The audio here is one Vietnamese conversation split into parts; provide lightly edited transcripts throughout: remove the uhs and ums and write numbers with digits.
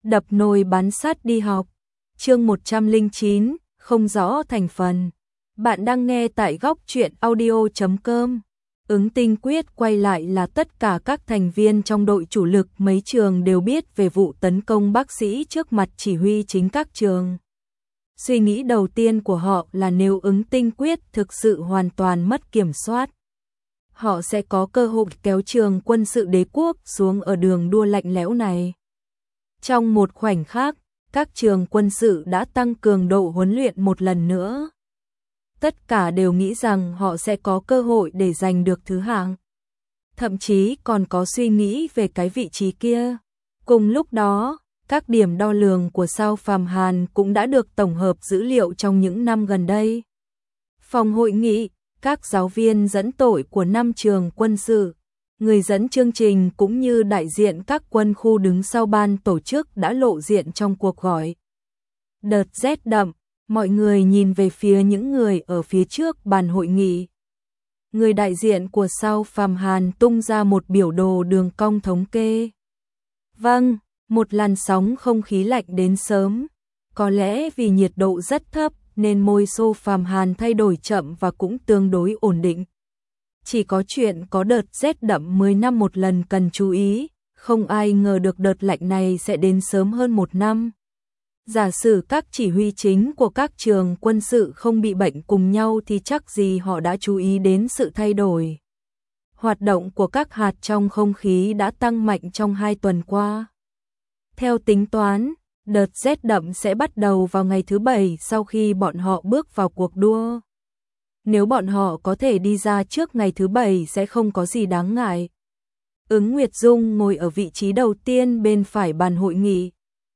Đập nồi bán sắt đi học. Chương 109, không rõ thành phần. Bạn đang nghe tại góc truyện audio.com. Ứng Tinh Quyết quay lại là tất cả các thành viên trong đội chủ lực mấy trường đều biết về vụ tấn công bác sĩ trước mặt chỉ huy chính các trường. Suy nghĩ đầu tiên của họ là nếu Ứng Tinh Quyết thực sự hoàn toàn mất kiểm soát, họ sẽ có cơ hội kéo trường quân sự đế quốc xuống ở đường đua lạnh lẽo này. Trong một khoảnh khắc, các trường quân sự đã tăng cường độ huấn luyện một lần nữa. Tất cả đều nghĩ rằng họ sẽ có cơ hội để giành được thứ hạng. Thậm chí còn có suy nghĩ về cái vị trí kia. Cùng lúc đó, các điểm đo lường của Sao Phàm Hàn cũng đã được tổng hợp dữ liệu trong những năm gần đây. Phòng hội nghị, các giáo viên dẫn tội của 5 trường quân sự, người dẫn chương trình cũng như đại diện các quân khu đứng sau ban tổ chức đã lộ diện trong cuộc gọi. Đợt rét đậm, mọi người nhìn về phía những người ở phía trước bàn hội nghị. Người đại diện của Sao Phàm Hàn tung ra một biểu đồ đường cong thống kê. Vâng, một làn sóng không khí lạnh đến sớm. Có lẽ vì nhiệt độ rất thấp nên môi Sao Phàm Hàn thay đổi chậm và cũng tương đối ổn định. Chỉ có chuyện có đợt rét đậm 10 năm một lần cần chú ý, không ai ngờ được đợt lạnh này sẽ đến sớm hơn 1 năm. Giả sử các chỉ huy chính của các trường quân sự không bị bệnh cùng nhau thì chắc gì họ đã chú ý đến sự thay đổi. Hoạt động của các hạt trong không khí đã tăng mạnh trong 2 tuần qua. Theo tính toán, đợt rét đậm sẽ bắt đầu vào ngày thứ 7 sau khi bọn họ bước vào cuộc đua. Nếu bọn họ có thể đi ra trước ngày thứ 7 sẽ không có gì đáng ngại. Ứng Nguyệt Dung ngồi ở vị trí đầu tiên bên phải bàn hội nghị.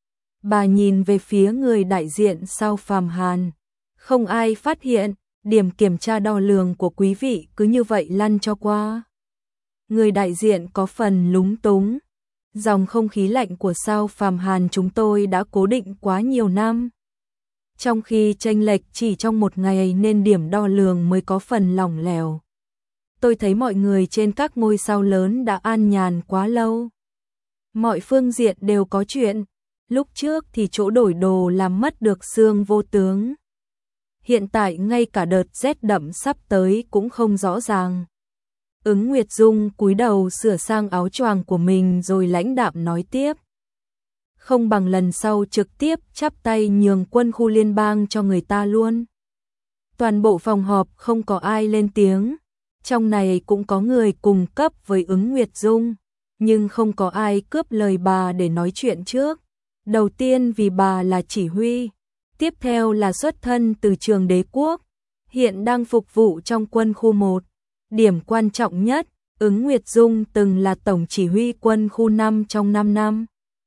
Bà nhìn về phía người đại diện Sao Phàm Hàn. Không ai phát hiện, điểm kiểm tra đo lường của quý vị cứ như vậy lăn cho qua. Người đại diện có phần lúng túng. Dòng không khí lạnh của Sao Phàm Hàn chúng tôi đã cố định quá nhiều năm. Trong khi chênh lệch chỉ trong một ngày nên điểm đo lường mới có phần lỏng lẻo. Tôi thấy mọi người trên các ngôi sao lớn đã an nhàn quá lâu. Mọi phương diện đều có chuyện. Lúc trước thì chỗ đổi đồ làm mất được xương vô tướng. Hiện tại ngay cả đợt rét đậm sắp tới cũng không rõ ràng. Ứng Nguyệt Dung cúi đầu sửa sang áo choàng của mình rồi lãnh đạm nói tiếp. Không bằng lần sau trực tiếp chắp tay nhường quân khu liên bang cho người ta luôn. Toàn bộ phòng họp không có ai lên tiếng. Trong này cũng có người cùng cấp với Ứng Nguyệt Dung, nhưng không có ai cướp lời bà để nói chuyện trước. Đầu tiên vì bà là chỉ huy, tiếp theo là xuất thân từ trường đế quốc, hiện đang phục vụ trong quân khu 1. Điểm quan trọng nhất, Ứng Nguyệt Dung từng là tổng chỉ huy quân khu 5 trong 5 năm.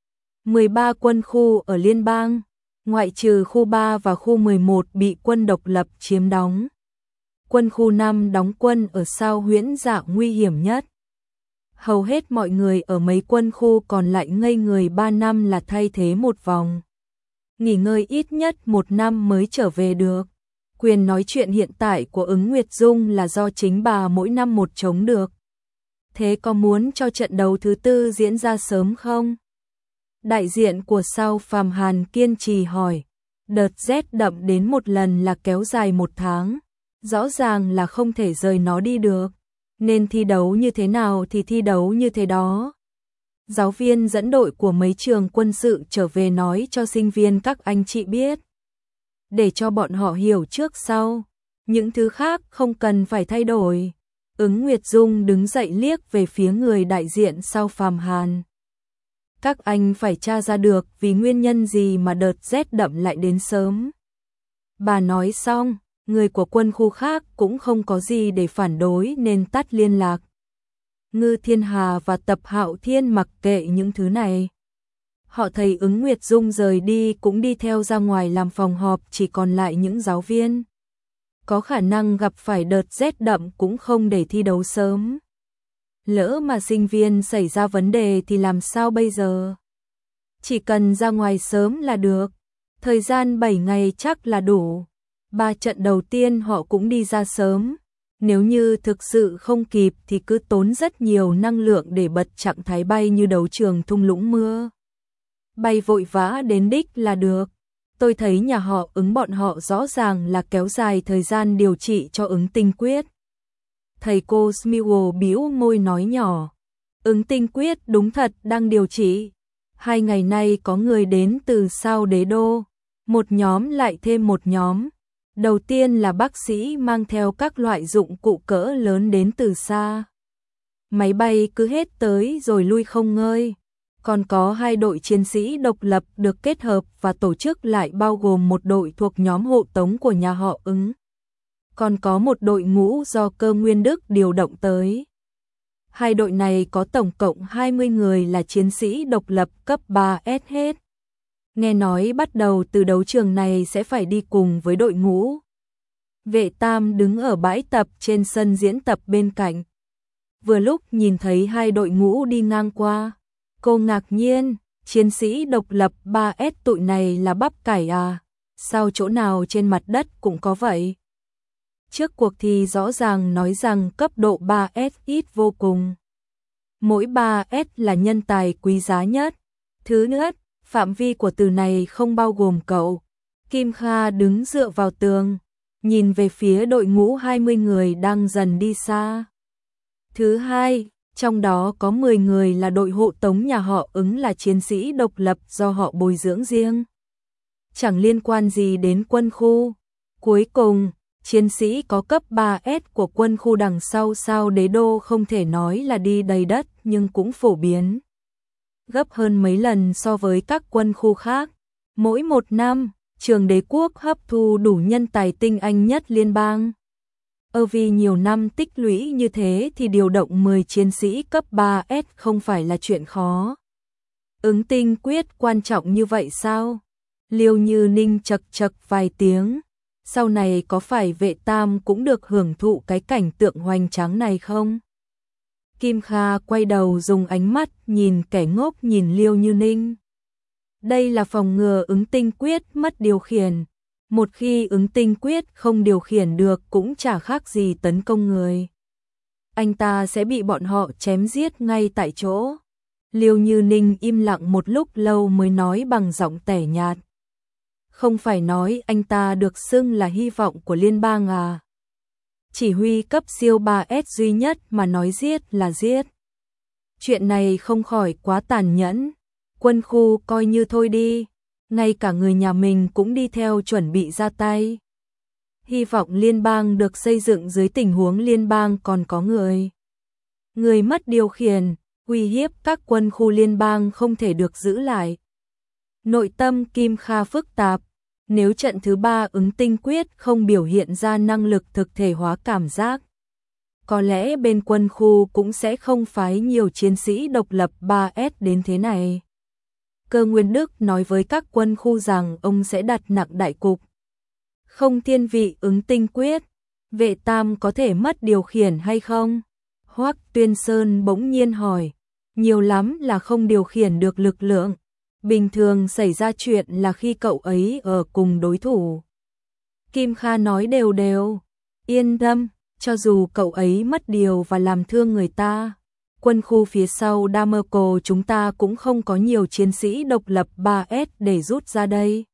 13 quân khu ở liên bang, ngoại trừ khu 3 và khu 11 bị quân độc lập chiếm đóng. Quân khu 5 đóng quân ở sao Huyễn Dạ nguy hiểm nhất. Hầu hết mọi người ở mấy quân khu còn lại ngây người 3 năm là thay thế một vòng. Nghỉ ngơi ít nhất 1 năm mới trở về được. Quyền nói chuyện hiện tại của Ứng Nguyệt Dung là do chính bà mỗi năm một chống được. Thế có muốn cho trận đấu thứ 4 diễn ra sớm không? Đại diện của Sao Phàm Hàn kiên trì hỏi. Đợt rét đậm đến một lần là kéo dài 1 tháng. Rõ ràng là không thể rời nó đi được. Nên thi đấu như thế nào thì thi đấu như thế đó. Giáo viên dẫn đội của mấy trường quân sự trở về nói cho sinh viên các anh chị biết. Để cho bọn họ hiểu trước sau. Những thứ khác không cần phải thay đổi. Ứng Nguyệt Dung đứng dậy liếc về phía người đại diện Sao Phàm Hàn. Các anh phải tra ra được vì nguyên nhân gì mà đợt rét đậm lại đến sớm. Bà nói xong, người của quân khu khác cũng không có gì để phản đối nên tắt liên lạc. Ngư Thiên Hà và Tập Hạo Thiên mặc kệ những thứ này. Họ thấy Ứng Nguyệt Dung rời đi cũng đi theo ra ngoài làm phòng họp, chỉ còn lại những giáo viên. Có khả năng gặp phải đợt rét đậm cũng không để thi đấu sớm. Lỡ mà sinh viên xảy ra vấn đề thì làm sao bây giờ? Chỉ cần ra ngoài sớm là được. Thời gian 7 ngày chắc là đủ. 3 trận đầu tiên họ cũng đi ra sớm. Nếu như thực sự không kịp thì cứ tốn rất nhiều năng lượng để bật trạng thái bay như đấu trường thung lũng mưa. bay vội vã đến đích là được. Tôi thấy nhà họ Ứng bọn họ rõ ràng là kéo dài thời gian điều trị cho Ứng Tinh Quyết. Thầy cô Smewell bĩu môi nói nhỏ. Ứng Tinh Quyết đúng thật đang điều trị. 2 ngày nay có người đến từ sao Đế Đô. Một nhóm lại thêm một nhóm. Đầu tiên là bác sĩ mang theo các loại dụng cụ cỡ lớn đến từ xa. Máy bay cứ hết tới rồi lui không ngơi. Còn có 2 đội chiến sĩ độc lập được kết hợp và tổ chức lại bao gồm một đội thuộc nhóm hộ tống của nhà họ Ứng. Còn có một đội ngũ do Cơ Nguyên Đức điều động tới. 2 đội này có tổng cộng 20 người là chiến sĩ độc lập cấp 3S hết. Nghe nói bắt đầu từ đấu trường này sẽ phải đi cùng với đội ngũ. Vệ Tam đứng ở bãi tập trên sân diễn tập bên cạnh. Vừa lúc nhìn thấy 2 đội ngũ đi ngang qua. Cô ngạc nhiên, chiến sĩ độc lập 3S tụi này là bắp cải à? Sao chỗ nào trên mặt đất cũng có vậy? Trước cuộc thi rõ ràng nói rằng cấp độ 3S ít vô cùng. Mỗi 3S là nhân tài quý giá nhất. Thứ nữa, phạm vi của từ này không bao gồm cậu. Kim Kha đứng dựa vào tường, nhìn về phía đội ngũ 20 người đang dần đi xa. Thứ hai, trong đó có 10 người là đội hộ tống nhà họ Ứng là chiến sĩ độc lập do họ bồi dưỡng riêng. Chẳng liên quan gì đến quân khu. Cuối cùng, chiến sĩ có cấp 3S của quân khu đằng sau sao Đế Đô không thể nói là đi đầy đất nhưng cũng phổ biến. Gấp hơn mấy lần so với các quân khu khác. Mỗi một năm, trường đế quốc hấp thu đủ nhân tài tinh anh nhất liên bang. Vì nhiều năm tích lũy như thế thì điều động 10 chiến sĩ cấp 3S không phải là chuyện khó. Ứng Tinh Quyết quan trọng như vậy sao? Liêu Như Ninh chật chật vài tiếng. Sau này có phải Vệ Tam cũng được hưởng thụ cái cảnh tượng hoành tráng này không? Kim Kha quay đầu dùng ánh mắt nhìn kẻ ngốc nhìn Liêu Như Ninh. Đây là phòng ngừa Ứng Tinh Quyết mất điều khiển. Một khi Ứng Tinh Quyết không điều khiển được cũng chả khác gì tấn công người. Anh ta sẽ bị bọn họ chém giết ngay tại chỗ. Liêu Như Ninh im lặng một lúc lâu mới nói bằng giọng tẻ nhạt. Không phải nói anh ta được xưng là hy vọng của liên bang à? Chỉ huy cấp siêu 3S duy nhất mà nói giết là giết. Chuyện này không khỏi quá tàn nhẫn. Quân khu coi như thôi đi. Ngay cả người nhà mình cũng đi theo chuẩn bị ra tay. Hy vọng liên bang được xây dựng dưới tình huống liên bang còn có người mất điều khiển, uy hiếp các quân khu liên bang không thể được giữ lại. Nội tâm Kim Kha phức tạp, nếu trận thứ 3 Ứng Tinh Quyết không biểu hiện ra năng lực thực thể hóa cảm giác, có lẽ bên quân khu cũng sẽ không phái nhiều chiến sĩ độc lập 3S đến thế này. Cơ Nguyên Đức nói với các quân khu rằng ông sẽ đặt nặng đại cục. Không thiên vị Ứng Tinh Quyết, Vệ Tam có thể mất điều khiển hay không? Hoắc Tuyên Sơn bỗng nhiên hỏi. Nhiều lắm là không điều khiển được lực lượng. Bình thường xảy ra chuyện là khi cậu ấy ở cùng đối thủ. Kim Kha nói đều đều. Yên tâm, cho dù cậu ấy mất điều và làm thương người ta, quân khu phía sau Damerco chúng ta cũng không có nhiều chiến sĩ độc lập 3S để rút ra đây.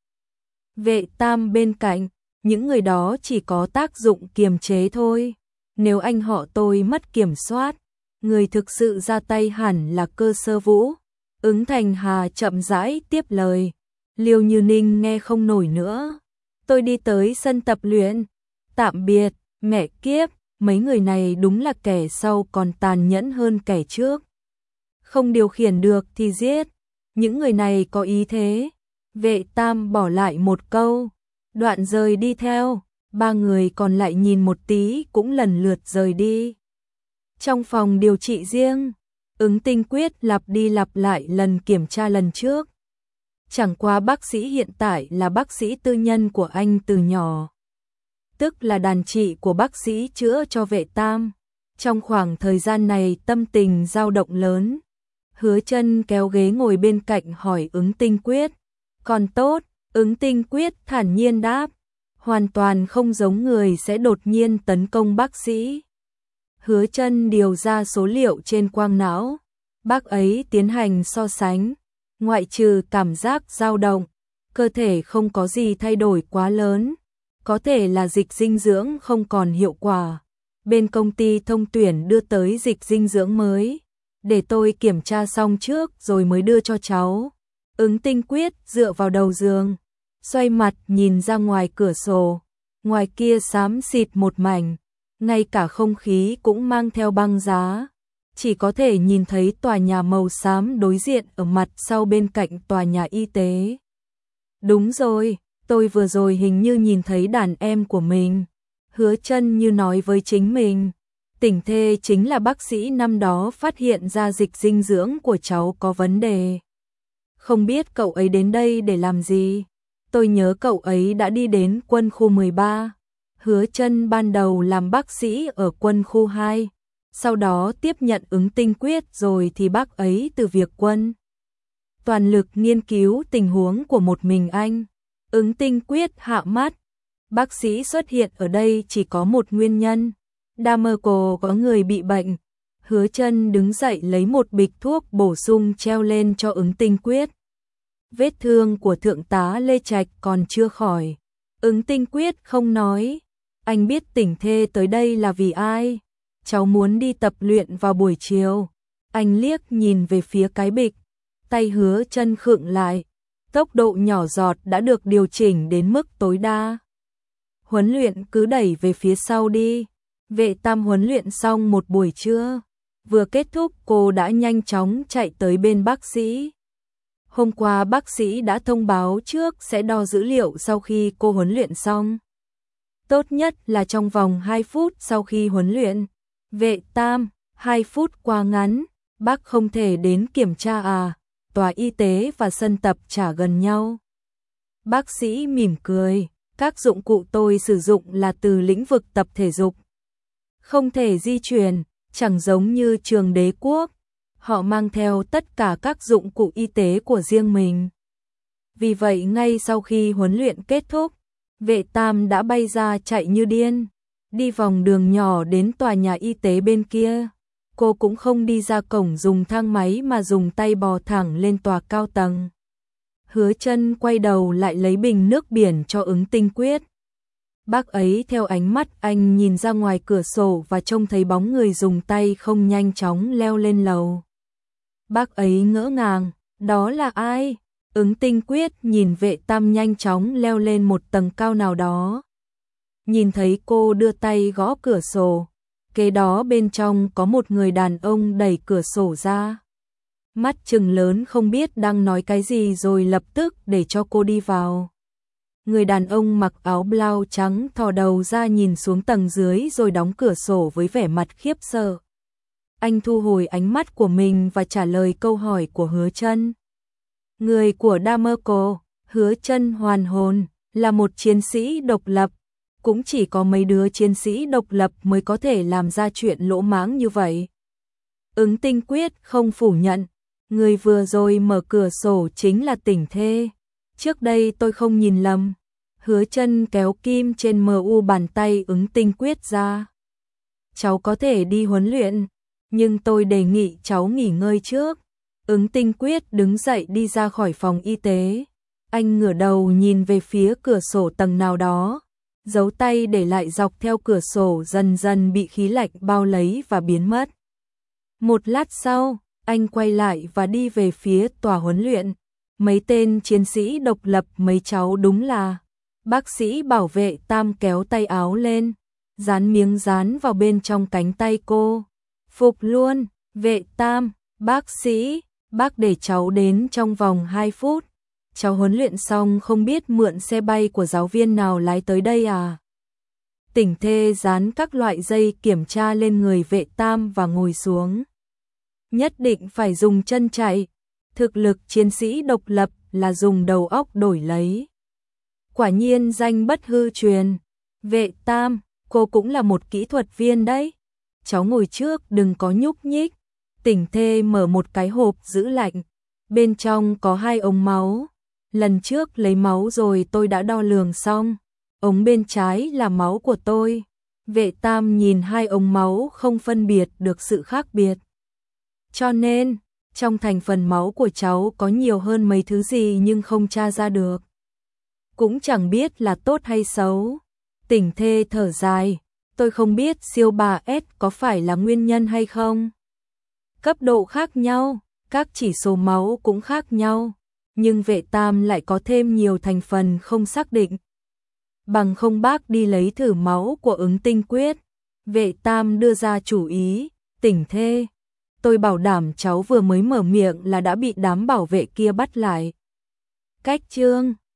Vệ Tam bên cạnh, những người đó chỉ có tác dụng kiềm chế thôi. Nếu anh họ tôi mất kiểm soát, người thực sự ra tay hẳn là Cơ Sơ Vũ. Ứng Thành Hà chậm rãi tiếp lời. Liêu Như Ninh nghe không nổi nữa. Tôi đi tới sân tập luyện. Tạm biệt, mẹ kiếp, mấy người này đúng là kẻ sau còn tàn nhẫn hơn kẻ trước. Không điều khiển được thì giết. Những người này có ý thế. Vệ Tam bỏ lại một câu. Đoạn rời đi theo. 3 người còn lại nhìn một tí cũng lần lượt rời đi. Trong phòng điều trị riêng, Ứng Tinh Quyết lặp đi lặp lại lần kiểm tra lần trước. Chẳng qua bác sĩ hiện tại là bác sĩ tư nhân của anh từ nhỏ. Tức là đàn chị của bác sĩ chữa cho Vệ Tam. Trong khoảng thời gian này tâm tình dao động lớn. Hứa Chân kéo ghế ngồi bên cạnh hỏi Ứng Tinh Quyết. Còn tốt, Ứng Tinh Quyết thản nhiên đáp. Hoàn toàn không giống người sẽ đột nhiên tấn công bác sĩ. Hứa Chân điều ra số liệu trên quang não. Bác ấy tiến hành so sánh. ngoại trừ cảm giác dao động, cơ thể không có gì thay đổi quá lớn, có thể là dịch dinh dưỡng không còn hiệu quả. Bên công ty thông tuyển đưa tới dịch dinh dưỡng mới, để tôi kiểm tra xong trước rồi mới đưa cho cháu. Ứng Tinh Quyết dựa vào đầu giường, xoay mặt nhìn ra ngoài cửa sổ, ngoài kia xám xịt một mảnh, ngay cả không khí cũng mang theo băng giá, chỉ có thể nhìn thấy tòa nhà màu xám đối diện ở mặt sau bên cạnh tòa nhà y tế. Đúng rồi, tôi vừa rồi hình như nhìn thấy đàn em của mình. Hứa Chân như nói với chính mình, Tỉnh Thê chính là bác sĩ năm đó phát hiện ra dịch dinh dưỡng của cháu có vấn đề. Không biết cậu ấy đến đây để làm gì? Tôi nhớ cậu ấy đã đi đến quân khu 13. Hứa Chân ban đầu làm bác sĩ ở quân khu 2, sau đó tiếp nhận Ứng Tinh Quyết rồi thì bác ấy từ việc quân toàn lực nghiên cứu tình huống của một mình anh. Ứng Tinh Quyết hạ mắt. Bác sĩ xuất hiện ở đây chỉ có một nguyên nhân. Damerco có người bị bệnh. Hứa Chân đứng dậy lấy một bịch thuốc bổ sung treo lên cho Ứng Tinh Quyết. Vết thương của thượng tá Lê Trạch còn chưa khỏi. Ứng Tinh Quyết không nói. Anh biết Tỉnh Thê tới đây là vì ai? Cháu muốn đi tập luyện vào buổi chiều. Anh liếc nhìn về phía cái bịch. Tay Hứa Chân khựng lại. Tốc độ nhỏ giọt đã được điều chỉnh đến mức tối đa. Huấn luyện cứ đẩy về phía sau đi. Vệ Tam huấn luyện xong một buổi trưa. Vừa kết thúc cô đã nhanh chóng chạy tới bên bác sĩ. Hôm qua bác sĩ đã thông báo trước sẽ đo dữ liệu sau khi cô huấn luyện xong. Tốt nhất là trong vòng 2 phút sau khi huấn luyện. Vệ Tam, 2 phút quá ngắn, bác không thể đến kiểm tra à? Tòa y tế và sân tập chả gần nhau. Bác sĩ mỉm cười, các dụng cụ tôi sử dụng là từ lĩnh vực tập thể dục. Không thể di chuyển, chẳng giống như trường Đế Quốc. Họ mang theo tất cả các dụng cụ y tế của riêng mình. Vì vậy ngay sau khi huấn luyện kết thúc, Vệ Tam đã bay ra chạy như điên, đi vòng đường nhỏ đến tòa nhà y tế bên kia. Cô cũng không đi ra cổng dùng thang máy mà dùng tay bò thẳng lên tòa cao tầng. Hứa Chân quay đầu lại lấy bình nước biển cho Ứng Tinh Quyết. Bác ấy theo ánh mắt anh nhìn ra ngoài cửa sổ và trông thấy bóng người dùng tay không nhanh chóng leo lên lầu. Bác ấy ngỡ ngàng, đó là ai? Ứng Tinh Quyết nhìn Vệ Tam nhanh chóng leo lên một tầng cao nào đó. Nhìn thấy cô đưa tay gõ cửa sổ, kế đó bên trong có một người đàn ông đẩy cửa sổ ra. Mắt trừng lớn không biết đang nói cái gì rồi lập tức để cho cô đi vào. Người đàn ông mặc áo blau trắng thò đầu ra nhìn xuống tầng dưới rồi đóng cửa sổ với vẻ mặt khiếp sợ. Anh thu hồi ánh mắt của mình và trả lời câu hỏi của Hứa Chân. Người của Damerco, Hứa Chân hoàn hồn, là một chiến sĩ độc lập. Cũng chỉ có mấy đứa chiến sĩ độc lập mới có thể làm ra chuyện lỗ mãng như vậy. Ứng Tinh Quyết không phủ nhận, người vừa rồi mở cửa sổ chính là Tỉnh Thê. Trước đây tôi không nhìn lầm. Hứa Chân kéo kim trên MU bàn tay Ứng Tinh Quyết ra. Cháu có thể đi huấn luyện, nhưng tôi đề nghị cháu nghỉ ngơi trước. Ứng Tinh Quyết đứng dậy đi ra khỏi phòng y tế. Anh ngửa đầu nhìn về phía cửa sổ tầng nào đó. Dấu tay để lại dọc theo cửa sổ dần dần bị khí lạnh bao lấy và biến mất. Một lát sau, anh quay lại và đi về phía tòa huấn luyện. Mấy tên chiến sĩ độc lập mấy cháu đúng là. Bác sĩ bảo Vệ Tam kéo tay áo lên, dán miếng dán vào bên trong cánh tay cô. Phục luôn, Vệ Tam, bác sĩ, bác để cháu đến trong vòng 2 phút. Cháu huấn luyện xong không biết mượn xe bay của giáo viên nào lái tới đây à? Tỉnh Thê dán các loại dây kiểm tra lên người Vệ Tam và ngồi xuống. Nhất định phải dùng chân chạy. Thực lực chiến sĩ độc lập là dùng đầu óc đổi lấy. Quả nhiên danh bất hư truyền. Vệ Tam, cô cũng là một kỹ thuật viên đấy. Cháu ngồi trước đừng có nhúc nhích. Tỉnh Thê mở một cái hộp giữ lạnh. Bên trong có 2 ống máu. Lần trước lấy máu rồi tôi đã đo lường xong. Ống bên trái là máu của tôi. Vệ Tam nhìn 2 ống máu không phân biệt được sự khác biệt. Cho nên, Trong thành phần máu của cháu có nhiều hơn mấy thứ gì nhưng không tra ra được. Cũng chẳng biết là tốt hay xấu. Tỉnh thê thở dài, tôi không biết siêu 3S có phải là nguyên nhân hay không. Cấp độ khác nhau, các chỉ số máu cũng khác nhau, nhưng vệ tam lại có thêm nhiều thành phần không xác định. Bằng không bác đi lấy thử máu của ứng tinh quyết. Vệ tam đưa ra chủ ý, Tỉnh thê. Tôi bảo đảm cháu vừa mới mở miệng là đã bị đám bảo vệ kia bắt lại. Cách chương